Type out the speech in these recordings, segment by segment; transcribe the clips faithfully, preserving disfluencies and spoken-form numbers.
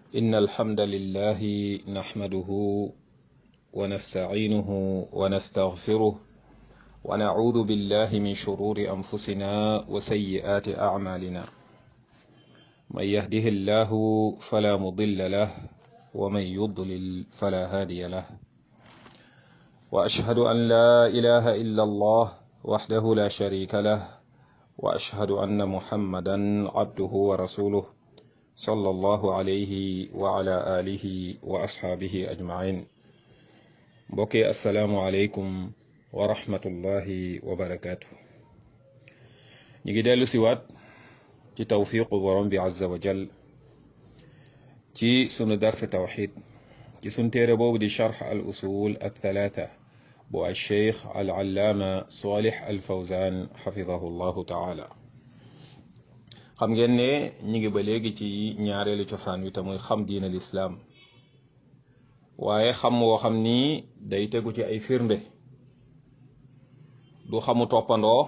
إن الحمد لله نحمده ونستعينه ونستغفره ونعوذ بالله من شرور أنفسنا وسيئات أعمالنا من يهده الله فلا مضل له ومن يضلل فلا هادي له وأشهد أن لا إله إلا الله وحده لا شريك له وأشهد أن محمدا عبده ورسوله صلى الله عليه وعلى آله وأصحابه أجمعين بوكي السلام عليكم ورحمة الله وبركاته نيجي دالو سيوات ci tawfiqu borom bi azza wa jal ci sunu dars tawxid ci sun téere boobu di charx al usul al thalatha bu al cheikh al allaama salih al fawzan xafidahu llahu taala xam ngeen ne ñi ngi ba léegi ci ñaareelu cosaan wi te muy xam diina lislaam waaye xam woo xam ni day tegu ci ay firnde du xamu toppandoo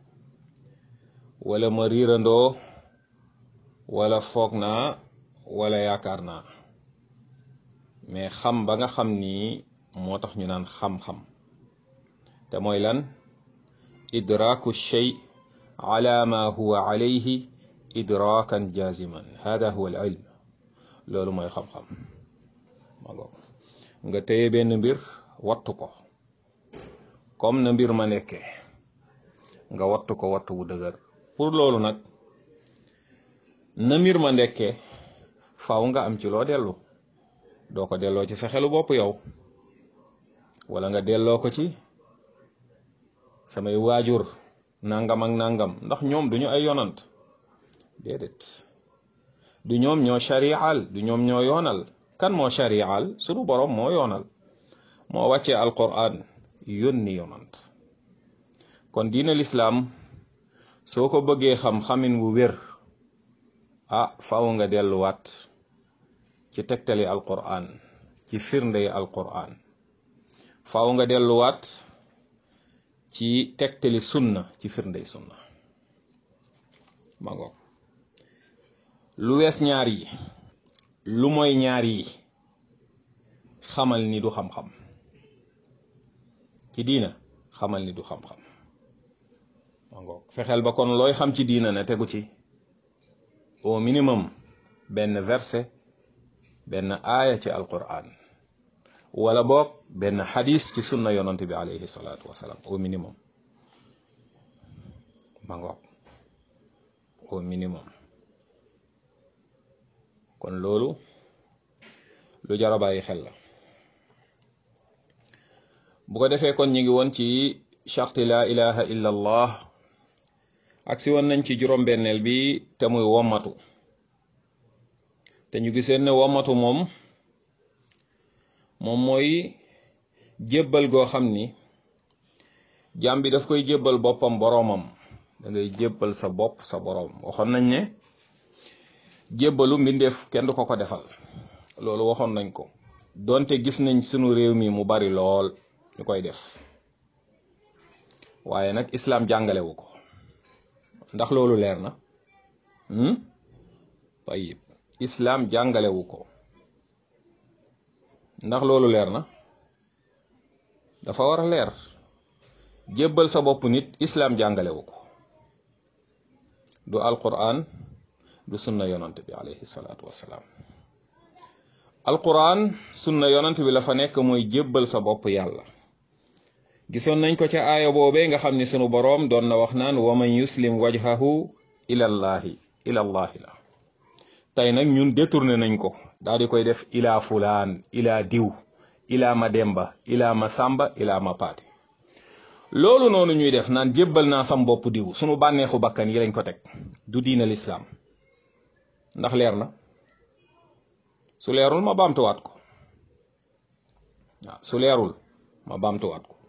wala ma riirandoo wala foog naa wala yaakaar naa mais xam ba nga xam ni moo tax ñu naan xam-xam te mooy lan idraku shay ala ma huwa alayhi idrakan jaziman hada huwa al ilm loolu mooy xam-xam ma nga téye benn mbir wattu ko comme na mbir ma nekkee nga wattu ko wattu bu dëgër pour loolu nag na mbir ma ndekkee faaw nga am ci loo dellu doo ko delloo ci sa xelu bopp yow wala nga delloo ko ci samay waajur nangam ak nangam ndax ñoom duñu ay yonant déedéet du ñoom ñoo shari'al du ñoom ñoo yoonal kan moo shari'al sunu borom moo yoonal moo wàccee alquran yónni yonant kon diina lislaam soo ko bëggee xam xamin wu wér ah faaw nga delluwaat ci tegtali alquran ci firndey alquran faaw nga delluwaat ci tegtali sunna ci firndey sunna ma ngoog lu wees ñaar yi lu mooy ñaar yi xamal ni du xam-xam ci diina xamal ni du xam-xam ma ngoog fexeel ba kon looy xam ci diina na tegu ci au minimum benn verset benn aaya ci alquran wala boog benn xadis ci sunna yonant bi alayhi salaatu wasalaam au minimum ma ngoog au minimum kon loolu lu jar a bàyyi xel la bu ko defee kon ñu ngi woon ci charti la ilaha illa allah ak si woon nañ ci juróom-benneel bi te muy wommatu te ñu giseen ne wommatu moom moom mooy jébbal goo xam ni jaam bi daf koy jébbal boppam boroomam da ngay jébbal sa bopp sa boroom waxoon nañ ne jébbalu mbindeef kenn du ko ko defal loolu waxoon nañ ko donte gis nañ sunu réew mi mu bari lool ñu koy def waaye nag islaam jàngalewu ko ndax loolu leer na hmm tayib islaam jàngalewu ko ndax loolu leer na dafa war a leer jébbal sa bopp nit islaam jàngalewu ko du alquran du sunna yonant bi alayhi salaatu wassalaam alquran sunna yonant bi la fa nekk mooy jébbal sa bopp yàlla gisoon nañ ko ca aaya boobee nga xam ni sunu boroom doon na wax naan wa man yuslim wajhahu ilallahi ilallahi la tey nag ñun détourné nañ ko daal di koy def ilaa fulaan ilaa diw ilaa ma demba ilaa ma sàmba ilaa ma paate loolu noonu ñuy def naan jébbal naa sam bopp diw sunu bànneexu bakkan yi lañ ko teg du diina lislaam ndax leer na su leerul ma baamtuwaat ko waaw su leerul ma baamtuwaat ko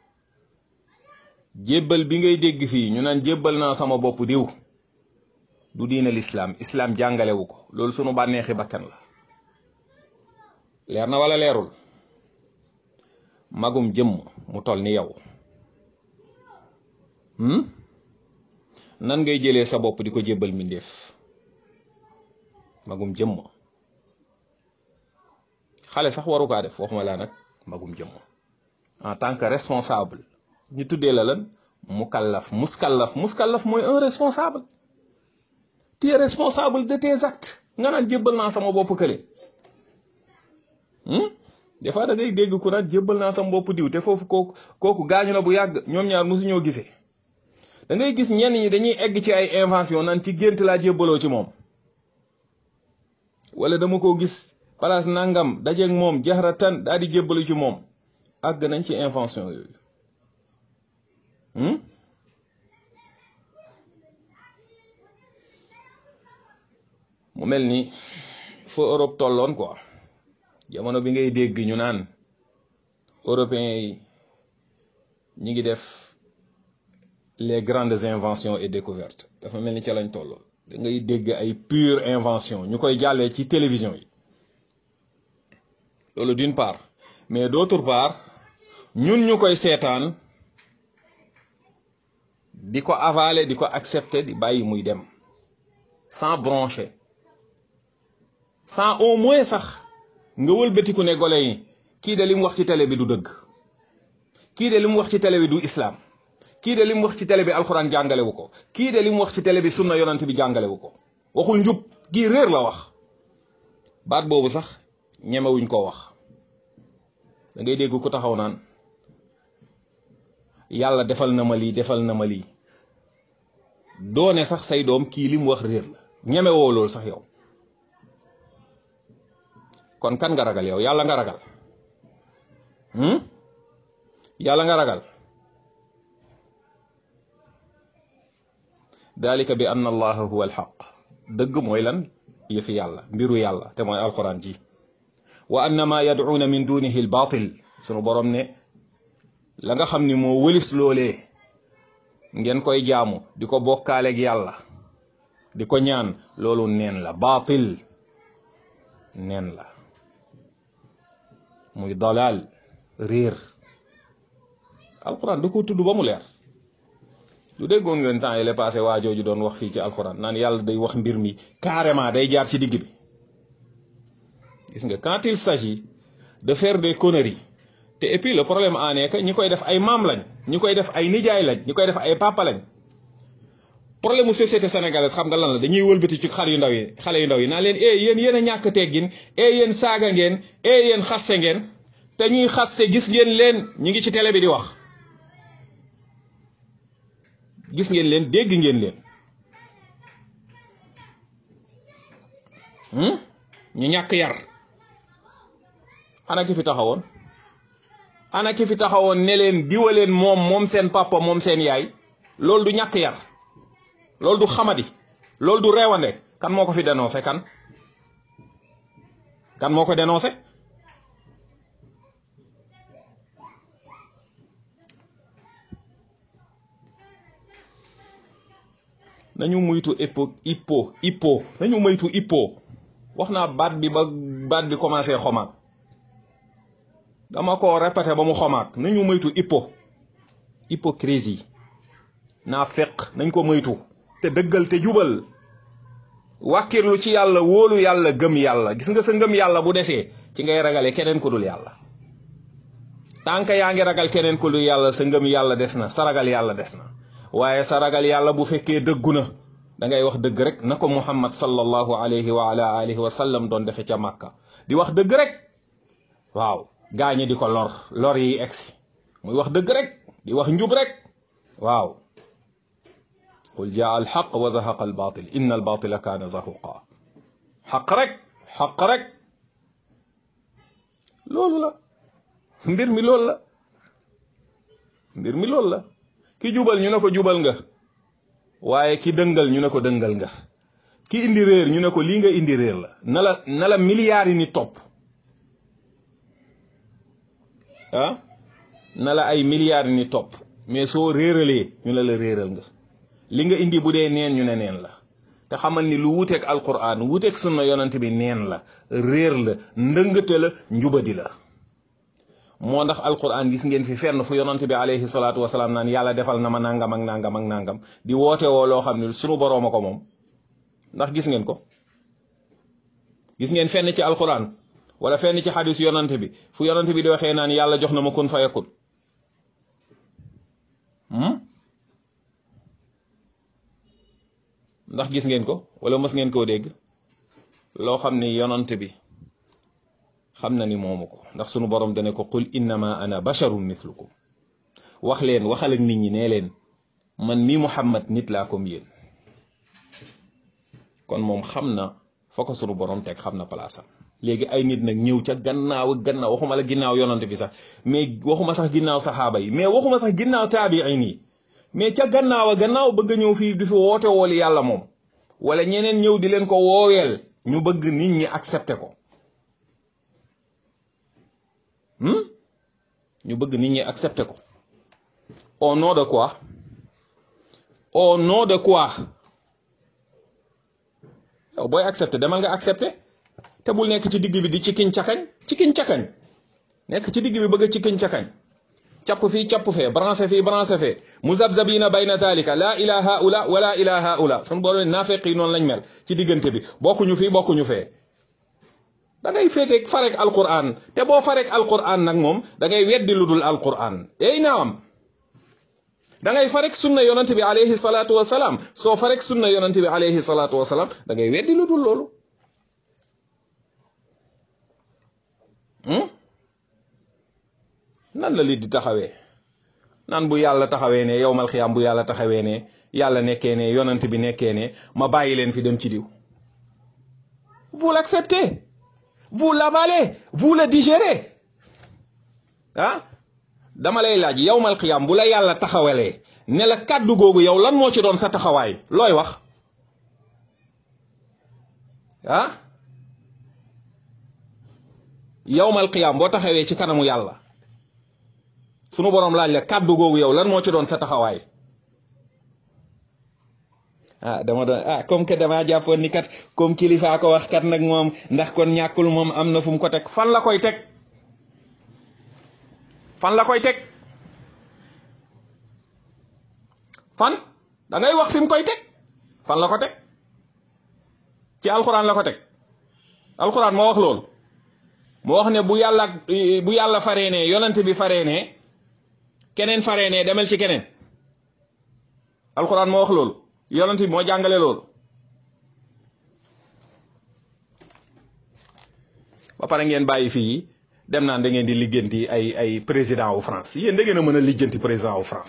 jébbal bi ngay dégg fii ñu naan jébbal naa sama bopp diw du diina lislaam islaam jàngalewu ko loolu sunu bànneexi bakkan la leer na wala leerul magum jëmm mu toll ni yow hmm nan ngay jëlee sa bopp di ko jébbal mbindeef magum jëmm xale sax waru kaa def waxuma laa nag magum jëmm en tant que responsable ñu tuddee la lan mukallaf muskallaf muskallaf mooy un responsable tu es responsable de tes actes nga naan jébbal naa sama bopp kële des fois da ngay dégg ku naan jébbal naa sama bopp diw te foofu kooku kooku gaañu na bu yàgg ñoom ñaar mosuñoo gisee da ngay gis ñenn ñi dañuy egg ci ay invention naan ci gént laa jébbaloo ci moom wala dama ko gis place nangam dajeeg moom jahratan daal di jébbalu ci moom àgg nañ ci invention yooyu mu mel ni fa Europe tolloon quoi jamono bi ngay dégg ñu naan européens yi ñi ngi def les grandes inventions et découvertes dafa mel ni ca lañ tolloo da ngay dégg ay pure invention ñu koy jàllee ci télévision yi loolu d'une part mais d'autre part ñun ñu koy seetaan di ko avaler di ko accepter di bàyyi muy dem sans broncher sans au moins sax nga wëlbatiku ne gole yi kii de li mu wax ci télé bi du dëgg kii de li mu wax ci télé bi du islam kii de li mu wax ci télé bi alxuraan jàngalewu ko kii de li mu wax ci télé bi sunna yonant bi jàngalewu ko waxul njub kii réer la wax baat boobu sax ñemewuñ koo wax da ngay dégg ku taxaw naan yàlla defal na ma lii defal na ma lii doone sax say doom kii li mu wax réer la ñemewoo loolu sax yow kon kan nga ragal yow yàlla nga ragal yàlla nga ragal dalika bi anna allaha huwa alxaq dëgg mooy lan yëfi yàlla mbiru yàlla te mooy alquran ji wa anna ma yad'una min dunihi albatil sunu borom ne la nga xam ni moo wëlis loolee ngeen koy jaamu di ko bokkaaleeg yàlla di ko ñaan loolu neen la baatil neen la muy dalal réer alquran da ko tudd ba mu leer du déggoon ngeen temps yi le passé waa jooju doon wax fii ci alquran naan yàlla day wax mbir mi carrément day jaar ci digg bi gis nga quand il s'agit de faire des conneries te et puis le problème en est que ñi koy def ay maam lañ ñi koy def ay nijaay lañ ñi koy def ay papa lañ problème mu société sénégalaise xam nga lan la dañuy wëlbati ci xar yu ndaw yi xale yu ndaw yi naan leen eh yéen yéen a ñàkk teggin eh yéen saaga ngeen eh yéen xaste ngeen te ñuy xaste gis ngeen leen ñi ngi ci télé bi di wax gis ngeen leen dégg ngeen leen ñu ñàkk yar ana ki fi taxawoon ana ki fi taxawoon ne leen diwaleen moom moom seen papa moom seen yaay loolu du ñàkk yar loolu du xamadi loolu du reewande kan moo ko fi dénoncé kan kan moo ko dénoncé nañu moytu ippo ippo ippo nañu moytu ippo wax naa baat bi ba baat bi commencé xomaat dama ko répété ba mu xomaat nañu moytu ippo hypocrisie naa feq nañ ko moytu te dëggal te jubal wàkkirlu ci yàlla wóolu yàlla gëm yàlla gis nga sa ngëm yàlla bu desee ci ngay ragale keneen ku dul yàlla tànk yaa ngi ragal keneen ku dul yàlla sa ngëm yàlla des na sa ragal yàlla des na waaye sa ragal yàlla bu fekkee dëggu na da ngay wax dëgg rek na ko muhammad sallallahu alayhi wa ala alihi wa sallam doon defe ca màkka di wax dëgg rek waaw gaañi di ko lor lor yi egsi muy wax dëgg rek di wax njub rek waaw qul jaa alxaq wa zahaqa albatil inna albatila kaana zahuqa xaq rek xaq rek loolu la mbir mi loolu la mbir mi loolu la ki jubal ñu ne ko jubal nga waaye ki dëngal ñu ne ko dëngal nga ki indi réer ñu ne ko lii nga indi réer la na la na la milliards yi ni topp ah na la ay milliards yi ni topp mais soo réeralee ñu ne la réeral nga li nga indi bu dee neen ñu ne neen la te xamal ni lu wuteeg alquran wuteeg sunna yonent bi neen la réer la ndëngate la njubadi la moo ndax alquran gis ngeen fi fenn fu yonent bi alayhi salaatu wasalaam naan yàlla defal na ma nangam ak nangam ak nangam di woote woo loo xam ne sunu borooma ko moom ndax gis ngeen ko gis ngeen fenn ci alquran wala fenn ci xadis yonante bi fu yonante bi di waxee naan yàlla jox na ma kun fayakun ndax gis ngeen ko wala mës ngeen koo dégg loo xam ni yonante bi xam na ni moomu ko ndax sunu borom dane ko qul innama ana basharun mithlukum wax leen waxal ak nit ñi nee leen man mi Muhammad nit laa comme yéen kon moom xam na fa ko sunu borom teg xam na palaasam léegi ay nit nag ñëw ca gannaaw ak gannaaw waxuma la ginnaaw yonante bi sax mais waxuma sax ginnaaw saxaaba yi mais waxuma sax ginnaaw taabiin yi mais ca gannaaw a gannaaw bëgg a ñëw fii di fi woote wooli yàlla moom wala ñeneen ñëw di leen ko wooweel ñu bëgg nit ñi accepter ko ñu bëgg nit ñi accepter ko au nom de quoi au nom de quoi yow booy accepter demal nga accepter te bul nekk ci digg bi di ci kiñ cakañ ci kiñ cakañ nekk ci digg bi bëgg ci kiñ cakañ capp fii capp fee branché fii branché fee muzabzabina bayna dalika laa ilaha ula wala ilaha ula sun boo doon naafeq yi noonu lañ mel ci diggante bi bokkuñu fii bokkuñu fee da ngay féete farek alquran te boo farek alquran nag moom da ngay weddi lu dul alquran ey naam da ngay farek sunna yonante bi alayhi salatu wasalaam soo farek sunna yonante bi alayhi salatu wasalaam da ngay weddi lu dul loolu nan la li di taxawee nan bu yàlla taxawee ne yowmal xiyaam bu yàlla taxawee ne yàlla nekkee ne yonant bi nekkee ne ma bàyyi leen fi dem ci diw vous l'acceptez vous l'avalez vous le digérez ah dama lay laaj yowmal xiyaam bu la yàlla taxawalee ne la kàddu googu yow lan moo ci doon sa taxawaay looy wax ah yowmal xiyaam boo taxawee ci kanamu yàlla sunu borom laaj la kàddu googu yow lan moo ci doon sa taxawaay ah dama doon ah comme que dama jàppoon ni kat comme kilifa ko wax kat nag moom ndax kon ñàkkul moom am na fu mu ko teg fan la koy teg fan la koy teg fan da ngay wax fi mu koy teg fan la ko teg ci alxuraan la ko teg alxuraan moo wax loolu moo wax ne bu yàlla bu yàlla faree ne yonent bi faree ne keneen faree ne demel ci keneen alxuraan moo wax loolu yonent bi moo jàngale loolu ba pare ngeen bàyyi fii dem naan da ngeen di lijjanti ay ay président wu France yéen da ngeen a mën a lijjanti président wu France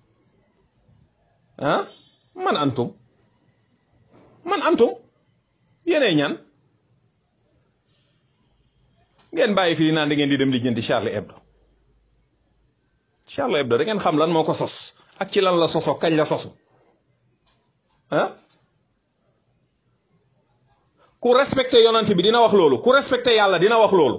ah man antum man antum yéenay ñan ngeen bàyyi fii naan da ngeen di dem lijjanti Charlie Hebdo Charlie Hebdo da ngeen xam lan moo ko sos ak ci lan la soso kañ la sosu ah ku respecté yonent bi dina wax loolu ku respecté yàlla dina wax loolu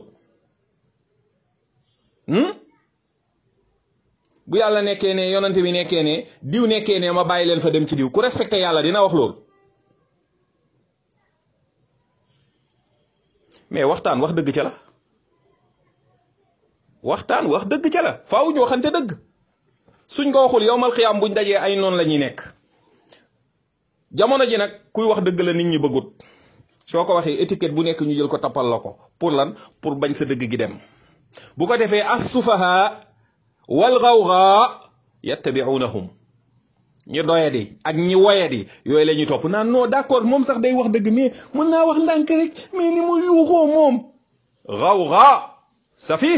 bu yàlla nekkee ne yonent bi nekkee ne diw nekkee ne ma bàyyi leen fa dem ci diw ku respecté yàlla dina wax loolu mais waxtaan wax dëgg ca la waxtaan wax dëgg ca la faaw ñu waxante dëgg suñ ko waxul yowmal xiyaam buñ dajee ay noonu la ñuy nekk jamono ji nag kuy wax dëgg la nit ñi bëggut soo ko waxee étiquette bu nekk ñu jël ko tappal la ko pour lan pour bañ sa dëgg gi dem bu ko defee as-sufaha wal ghawgha yattabi'unahum ñu doyadi ak ñi woyadi yooyu la ñuy topp naan non d'accord moom sax day wax dëgg mais mën naa wax ndànk rek mais ni mu yuuxoo moom ghawgha safi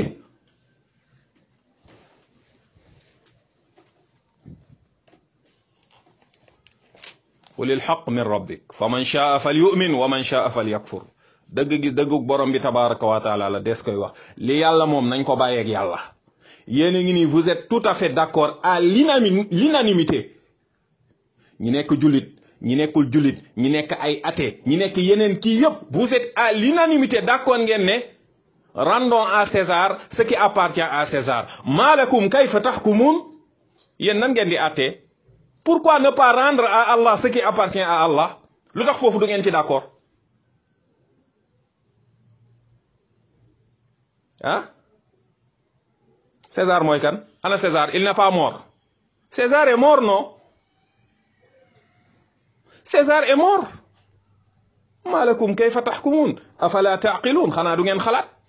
qulil haqq min rabbik fa man shaa falyu'min wa man shaa falyakfur dëgg gi dëggu borom bi tabaraka wa taala la des koy wax li yàlla moom nañ ko bàyyeeg yàlla yéen a ngi nii vous êtes tout à fait d'accord à l'unanimité ñi nekk jullit ñi nekkul jullit ñi nekk ay athée ñi nekk yeneen kii yëpp vous êtes à l'unanimité d'accord ngeen ne rendons à César ce qui appartient à César malakum kayfa tahkumun yéen nan ngeen di àttee pourquoi ne pas rendre à Allah ce qui appartient à Allah lu tax foofu du ngeen ci d'accord ah César mooy kan ana César il n'est pas mort César est mort non César est mort malakum kayfa tahkumun afala taqilun xanaa du ngeen xalaat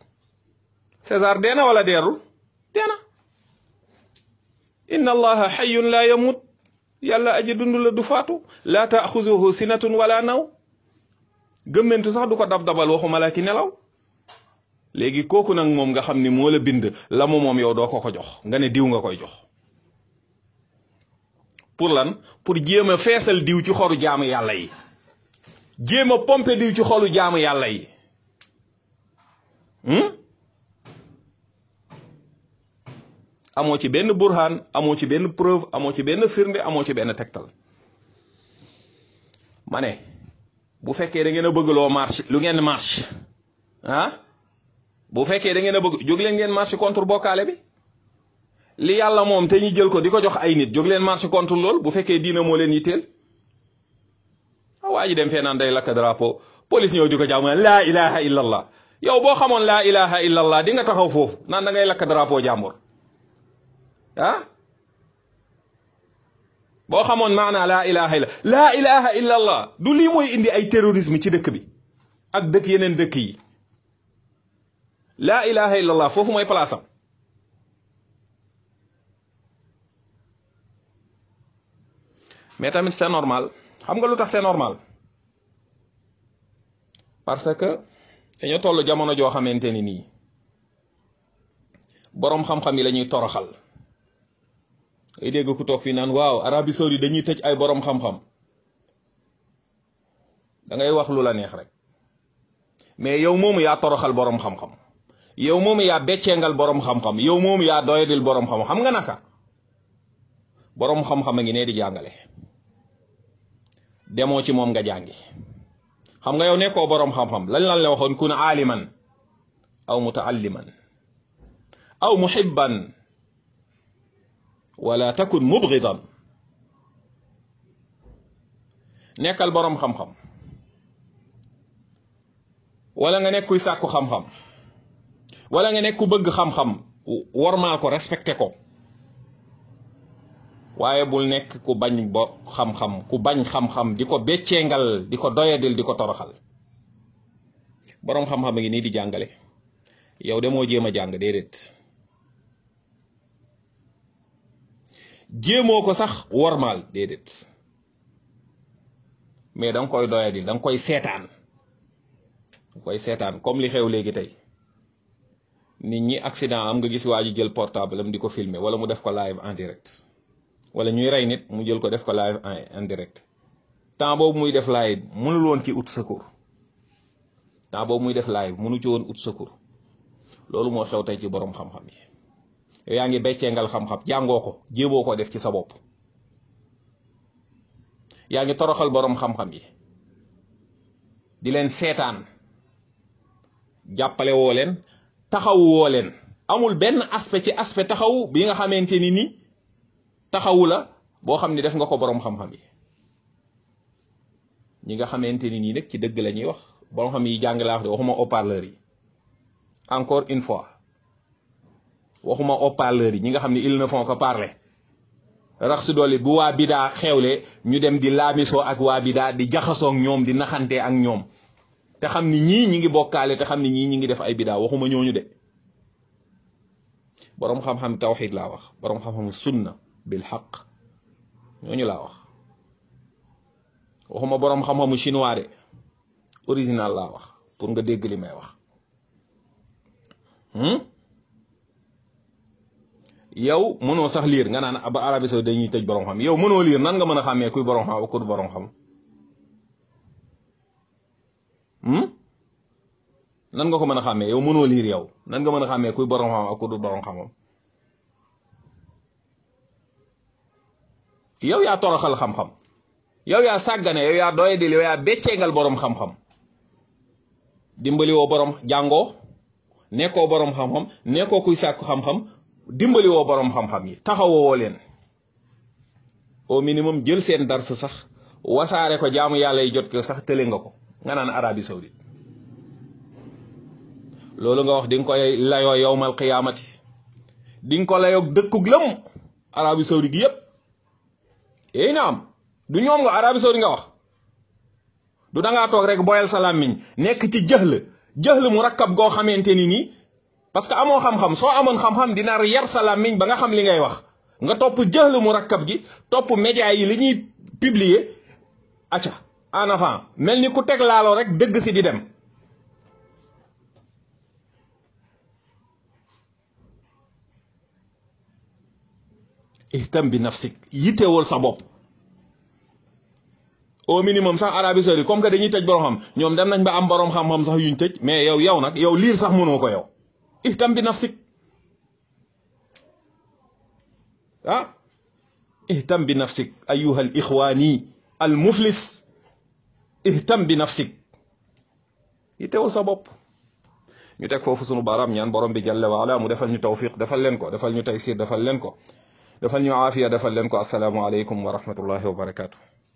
César deena wala deerul deena inna allaha hayyun la yamut yàlla aji dund la du faatu la taaxuzuhu sinatun wala naw gëmmentu sax du ko dab dabal waxuma la ki nelaw léegi kooku nag moom nga xam ni moo la bind la mu moom yow doo ko ko jox nga ne diw nga koy jox pour lan pour jéem a feesal diw ci xolu jaamu yàlla yi jéem a pompe diw ci xolu jaamu yàlla yi amoo ci benn burhaan amoo ci benn preuve amoo ci benn firnde amoo ci benn tegtal ma ne bu fekkee da ngeen a bëgg loo marche lu ngeen marche ah bu fekkee da ngeen a bëgg jóg leen ngeen marche contre bokkaale bi li yàlla moom te ñu jël ko di ko jox ay nit jóg leen marche contre lool bu fekkee diina moo leen yitteel ah waa ji dem fee naan day lakk drapeau police ñëw di ko jaamu laa ilaha illa allah yow boo xamoon laa ilaha illa allah di nga taxaw foofu naan da ngay lakk drapeau jàmbur ah boo xamoon maanaa laa ilaha illa laa ilaha illa allah du lii mooy indi ay terrorisme ci dëkk bi ak dëkk yeneen dëkk yi laa ilaha illa allah foofu mooy place am mais tamit c'est normal xam nga lu tax c'est normal parce que dañoo toll jamono joo xamante ni nii boroom xam-xam yi la ñuy toroxal ay dégg ku toog fii naan waaw Arabie Saoudite dañuy tëj ay boroom xam-xam da ngay wax lu la neex rek mais yow moomu yaa toroxal boroom xam-xam yow moomu yaa becceengal boroom xam-xam yow moomu yaa doyadil boroom xam xam nga naka boroom xam-xam a ngi ne di jàngale demoo ci moom nga jàngi xam nga yow nekkoo boroom xam-xam lañ lan la waxoon kun aaliman aw mutaalliman aw muhibban wala takun mubghidan nekkal boroom xam-xam wala nga nekk kuy sàkku xam-xam wala nga nekk ku bëgg xam-xam wormaal ko respecté ko waaye bul nekk ku bañ bo xam-xam ku bañ xam-xam di ko becceengal di ko doyadil di ko toroxal boroom xam-xam a ngi nii di jàngale yow de moo jéem a jàng déedéet jéemoo ko sax wormaal déedéet mais danga koy doyadil danga koy seetaan danga koy seetaan comme li xew léegi tey nit ñi accident am nga gis waa ji jël portable am di ko filmer wala mu def ko live en direct wala ñuy rey nit mu jël ko def ko live en direct temps boobu muy def live mënul woon ci ut secours temps boobu muy def live mënu ci woon ut secours loolu moo xew tey ci boroom xam-xam yi yow yaa ngi becceengal xam-xam jàngoo ko jéeboo ko def ci sa bopp yaa ngi toroxal boroom xam-xam yi di leen seetaan jàppale woo leen taxawu woo leen amul benn aspect ci aspect taxawu bi nga xamante ni ni taxawu la boo xam ni def nga ko boroom xam-xam yi ñi nga xamante ni nii nag ci dëgg la ñuy wax boroom xam yi jàng laa wax de waxuma haut-parleur yi encore une fois waxuma haut-parleur yi ñi nga xam ne ils ne font que parler rax si dolli bu waa bidaa xewle ñu dem di laamisoo ak waa bidaa di jaxasoo ak ñoom di naxante ak ñoom te xam ni ñii ñi ngi bokkaale te xam ni ñii ñi ngi def ay bidaa waxuma ñooñu de boroom xam-xam tawxiid laa wax boroom xam-xam sunna bil xaq ñooñu laa wax waxuma boroom xam-xamu chinois de original laa wax pour nga dégg li may wax yow mënoo sax liir nga naan ba Arabie Saoudite dañuy tëj boroom xam yow mënoo liir nan nga mën a xàmmee kuy boroom xam ak ku du boroom xam nan nga ko mën a xàmmee yow mënoo liir yow nan nga mën a xàmmee kuy boroom xam ak ku du boroom xam yow yaa toroxal xam-xam yow yaa sàggane yow yaa doyadil yow yaa becceengal boroom xam-xam dimbali woo boroom jàngoo nekkoo boroom xam-xam nekkoo kuy sàkku xam-xam dimbali woo boroom xam-xam yi taxawoo woo leen au minimum jël seen dars sax wasaare ko jaamu yàlla yi jot ko sax tële nga ko nga naan Arabie Saoudite loolu nga wax di nga koy layoo yowmal qiyaamati di nga ko layoo dëkkug lëm Arabie Saoudite gi yépp éy na am du ñoom nga Arabie Saoudite nga wax du dangaa toog rek boyal sa làmmiñ nekk ci jëxl jëxl mu rakkab goo xamante ni nii parce que amoo xam-xam soo amoon xam-xam dina yar sa làmmiñ ba nga xam li ngay wax nga topp jëxlu mu rakkab gi topp média yi li ñuy publier acca en avant mel ni ku teg laaloo rek dëgg si di dem ihtam bi nafsik yittewul sa bopp au minimum sax Arabie Saoudite comme que dañuy tëj borom xam ñoom dem nañ ba am borom xam-xam sax yuñ tëj mais yow yow nag yow liir sax mënoo ko yow ihtam bi nafsik ah ihtam bi nafsik ayuha al ixwaani al muflis ihtam bi nafsik yittewul sa bopp ñu teg foofu sunu baaraam ñaan borom bi jalla wa ala mu defal ñu tawfiq defal leen ko defal ñu taysir defal leen ko defal ñu aafiya defal leen ko assalaamu aleykum wa rahmatullahi wa barakaatu